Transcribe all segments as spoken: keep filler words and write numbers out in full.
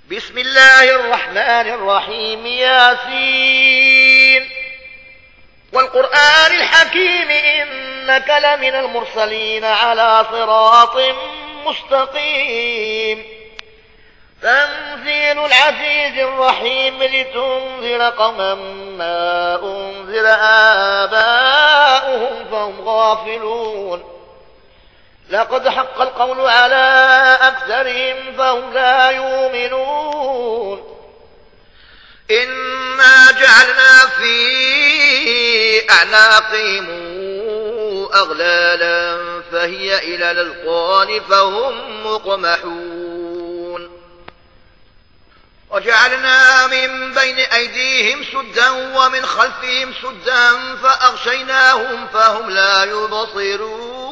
بسم الله الرحمن الرحيم. ياسين والقرآن الحكيم إنك لمن المرسلين على صراط مستقيم. تنزيل العزيز الرحيم لتنذر قوما ما أنذر آباؤهم فهم غافلون. لقد حق القول على أكثرهم فهم لا يؤمنون. إنا جعلنا في أعناقهم أغلالا فهي إلى الأذقان فهم مقمحون. وجعلنا من بين أيديهم سدا ومن خلفهم سدا فأغشيناهم فهم لا يبصرون.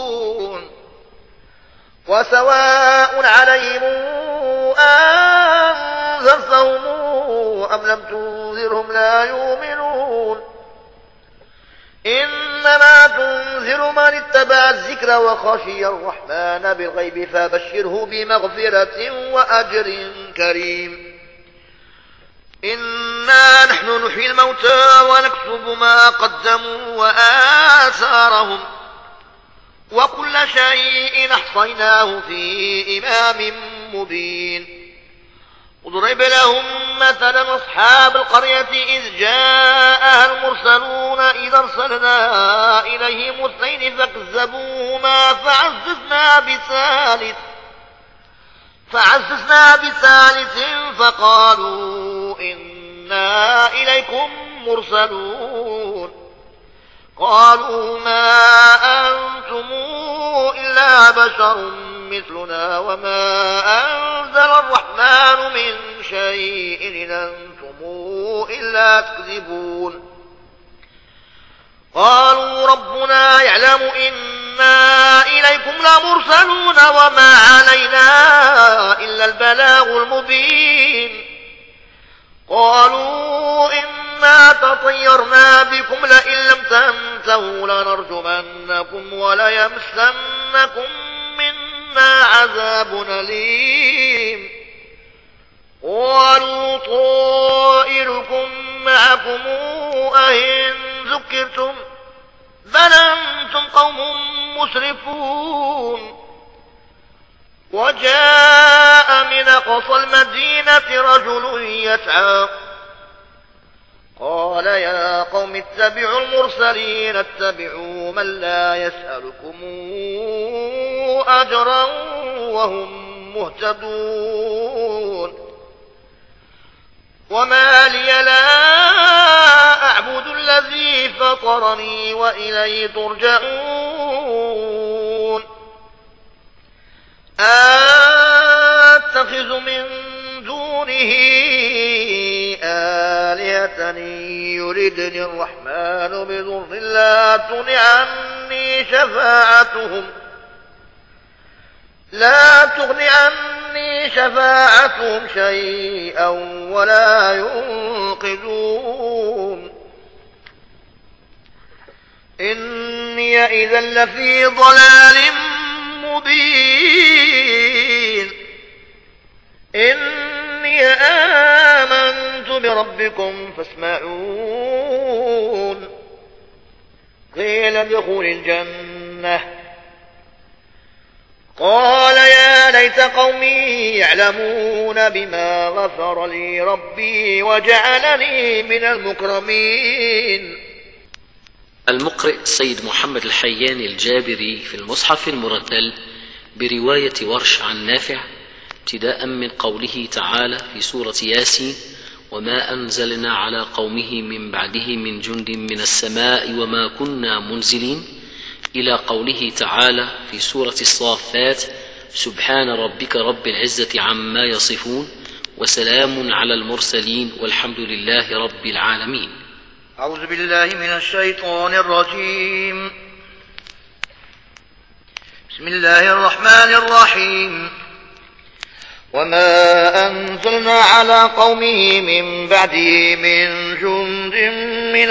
وسواء عليهم أنذرتهم أم لم تنذرهم لا يؤمنون. إنما تنذر من اتبع الذكر وخشي الرحمن بالغيب فبشره بمغفرة وأجر كريم. إنا نحن نحيي الموتى ونكتب ما قدموا وآثارهم وكل شيء أحصيناه في إمام مبين. اضرب لهم مثلا أصحاب القرية إذ جاءها المرسلون إذ أرسلنا إليهم اثنين فكذبوهما فعززنا بثالث فعززنا بثالث فقالوا إنا إليكم مرسلون. قالوا ما أنتم إلا بشر مثلنا وما أنزل الرحمن من شيء إن أنتم إلا تكذبون. قالوا ربنا يعلم إنا إليكم لمرسلون وما علينا إلا البلاغ المبين. قالوا إنا تطيرنا بكم لئن لم تنتهوا لنرجمنكم وليمسنكم منا عذاب أليم. قالوا طائركم معكم أئن ذكرتم بل أنتم قوم مسرفون. وجاء من أقصى المدينة رجل يسعى قال يا قوم اتبعوا المرسلين اتبعوا من لا يسألكم أجرا وهم مهتدون. وما لي لا أعبد الذي فطرني وإليه ترجعون. أتخذ من دونه آلهة يردني الرحمن بضر لا تغن عني شفاعتهم لا تغن عني شفاعتهم شيئا ولا ينقذون. إني إذا لفي ضلال مبين. إني آمنت بربكم فاسمعون. قيل ادخل الجنة قال يا ليت قومي يعلمون بما غفر لي ربي وجعلني من المكرمين. المقرئ سيد محمد الحياني الجابري في المصحف المرتل برواية ورش عن نافع ابتداء من قوله تعالى في سورة ياسين وما أنزلنا على قومه من بعده من جند من السماء وما كنا منزلين إلى قوله تعالى في سورة الصافات سبحان ربك رب العزة عما يصفون وسلام على المرسلين والحمد لله رب العالمين. أعوذ بالله من الشيطان الرجيم. بسم الله الرحمن الرحيم. وما أنزلنا على قومه من بعده من جند من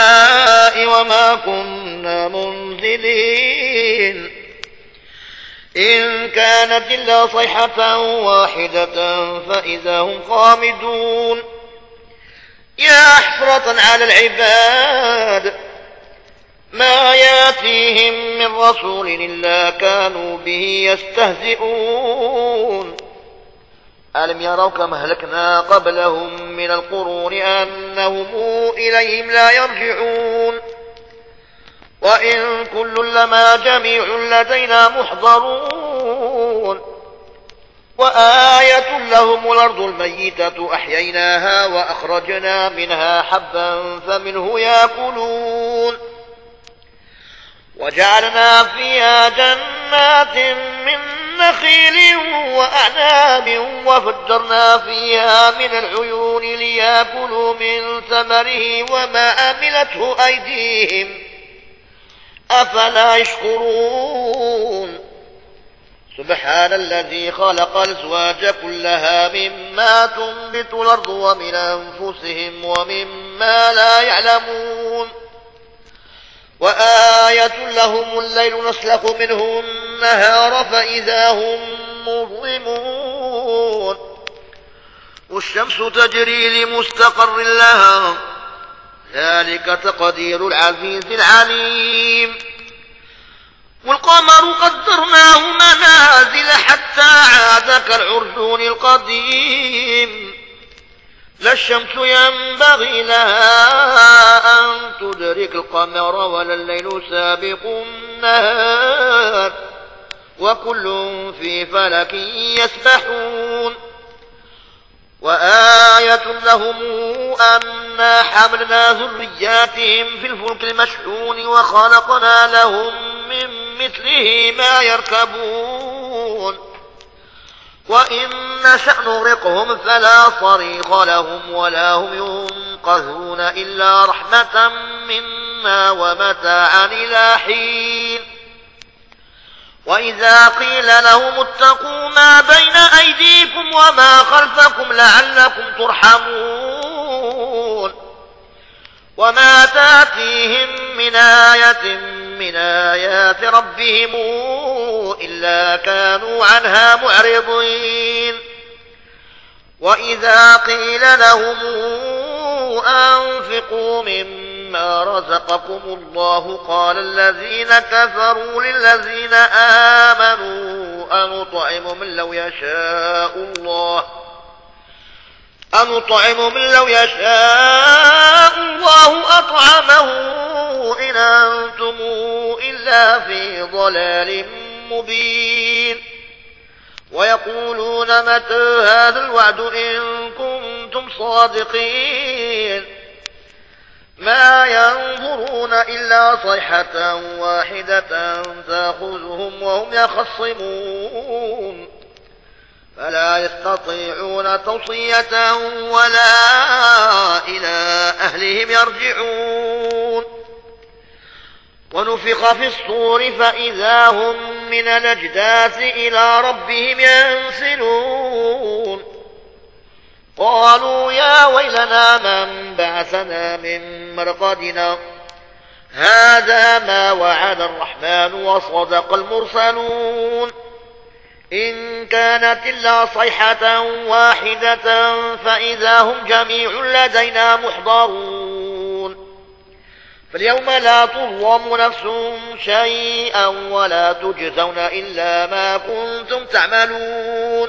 السماء وما كنا منزلين إن كانت إلا صيحة واحدة فإذا هم خامدون يا حسرة على العباد ما ياتيهم من رسول إلا كانوا به يستهزئون ألم يروا كما أهلكنا قبلهم من القرون أنهم إليهم لا يرجعون وإن كل لما جميع لدينا محضرون وآية لهم الأرض الميتة أحييناها وأخرجنا منها حبا فمنه يأكلون وجعلنا فيها جنات من نخيل وأعناب وفجرنا فيها من العيون ليأكلوا من ثمره وما عملته أيديهم أفلا يشكرون سبحان الذي خلق الأزواج كلها مما تنبت الأرض ومن أنفسهم ومما لا يعلمون وآية لهم الليل نسلخ منه النهار فإذا هم مظلمون والشمس تجري لمستقر لها ذلك تقدير العزيز العليم والقمر قدرناه منازل حتى عاد كالعرجون القديم لا الشمس ينبغي لها أن تدرك القمر ولا الليل سابق النهار وكل في فلك يسبحون وآية لهم أنا حملنا ذرياتهم في الفلك المشحون وخلقنا لهم من مثله ما يركبون وإن نشأ نغرقهم فلا صريخ لهم ولا هم ينقذون إلا رحمة منا ومتاعا إلى حين وإذا قيل لهم اتقوا ما بين أيديكم وما خلفكم لعلكم ترحمون وما تأتيهم من آية من آيات ربهم إلا كانوا عنها معرضين وإذا قيل لهم أنفقوا مما رزقكم الله قال الذين كفروا للذين آمنوا أنطعم من لو يشاء الله أنطعم من لو يشاء الله أطعمه إن أنتم إلا في ضلال مبين ويقولون متى هذا الوعد إن كنتم صادقين ما ينظرون إلا صيحة واحدة تأخذهم وهم يخصمون فلا يستطيعون توصية ولا إلى أهلهم يرجعون ونفخ في الصور فإذا هم من الأجداث إلى ربهم ينسلون قالوا يا ويلنا من بعثنا من مرقدنا هذا ما وعد الرحمن وصدق المرسلون إن كانت إلا صيحة واحدة فإذا هم جميع لدينا محضرون فاليوم لا تظلم نفس شيئا ولا تجزون إلا ما كنتم تعملون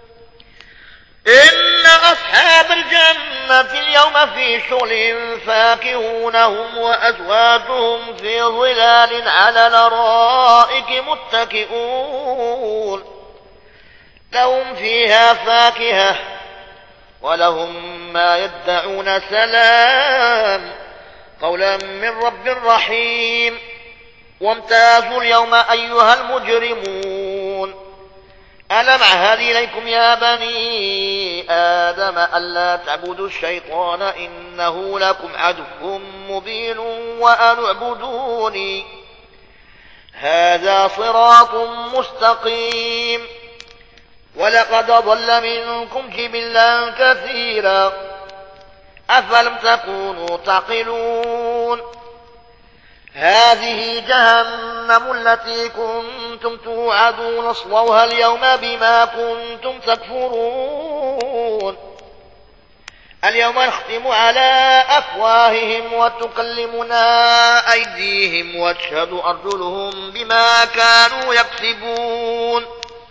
إن أصحاب الجنة اليوم في شغل فاكهون هم وأزواجهم في ظلال على الأرائك متكئون لهم فيها فاكهة ولهم ما يدعون سلام قولا من رب رحيم وامتازوا اليوم أيها المجرمون ألم أعهد إليكم يا بني آدم ألا تعبدوا الشيطان إنه لكم عدو مبين وأن اعبدوني هذا صراط مستقيم ولقد ضل منكم جبلا كثيرا أفلم تكونوا تعقلون هذه جهنم التي كنتم توعدون اصلوها اليوم بما كنتم تكفرون اليوم نختم على أفواههم وتكلمنا أيديهم وتشهد أرجلهم بما كانوا يكسبون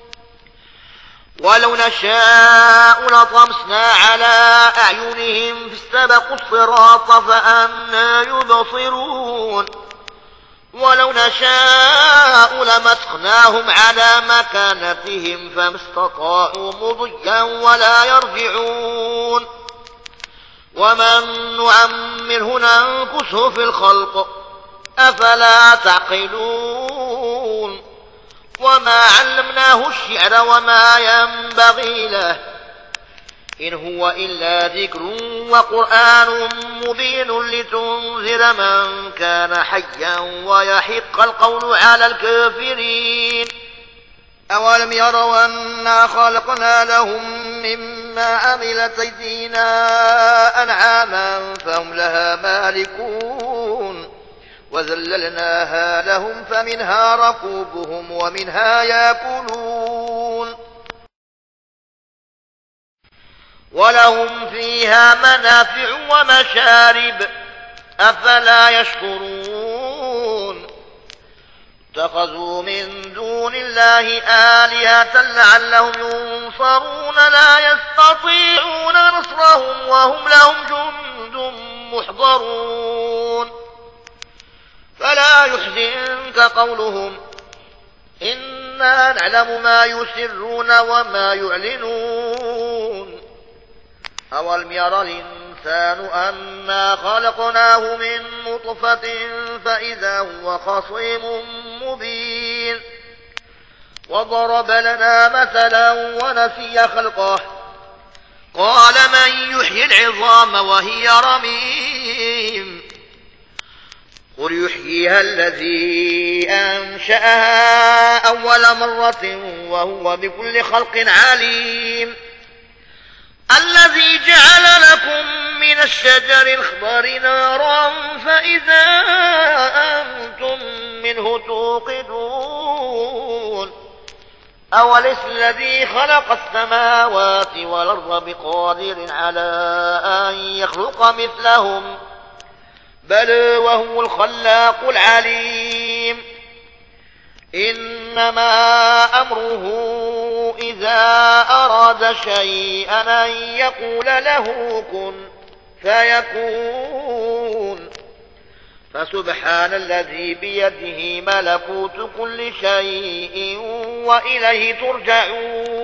ولو نشاء لطمسنا على أعينهم فاستبقوا الصراط فأنى يبصرون ولو نشاء لمسخناهم على مكانتهم فما استطاعوا مضيا ولا يرجعون ومن نعمره ننكسه في الخلق أفلا تعقلون وما علمناه الشعر وما ينبغي له إن هو إلا ذكر وقرآن مبين لتنذر من كان حيا ويحق القول على الكافرين أولم يروا أنا خلقنا لهم مما عملت أيدينا أنعاما فهم لها مالكون وذللناها لهم فمنها ركوبهم ومنها يأكلون ولهم فيها منافع ومشارب أفلا يشكرون اتخذوا من دون الله آلهة لعلهم ينصرون لا يستطيعون نصرهم وهم لهم جند محضرون فلا يحزنك قولهم إنا نعلم ما يسرون وما يعلنون أولم ير الإنسان أنا خلقناه من نطفة فإذا هو خصيم مبين وضرب لنا مثلا ونسي خلقه قال من يحيي العظام وهي رميم قل يحييها الذي أنشأها أول مرة وهو بكل خلق عليم الذي جعل لكم من الشجر الأخضر نارا فإذا أنتم منه توقدون أوليس الذي خلق السماوات والأرض بقادر على أن يخلق مثلهم بل وهو الخلاق العليم إنما أمره إذا أراد شيئا أن يقول له كن فيكون فسبحان الذي بيده ملكوت كل شيء وإليه ترجعون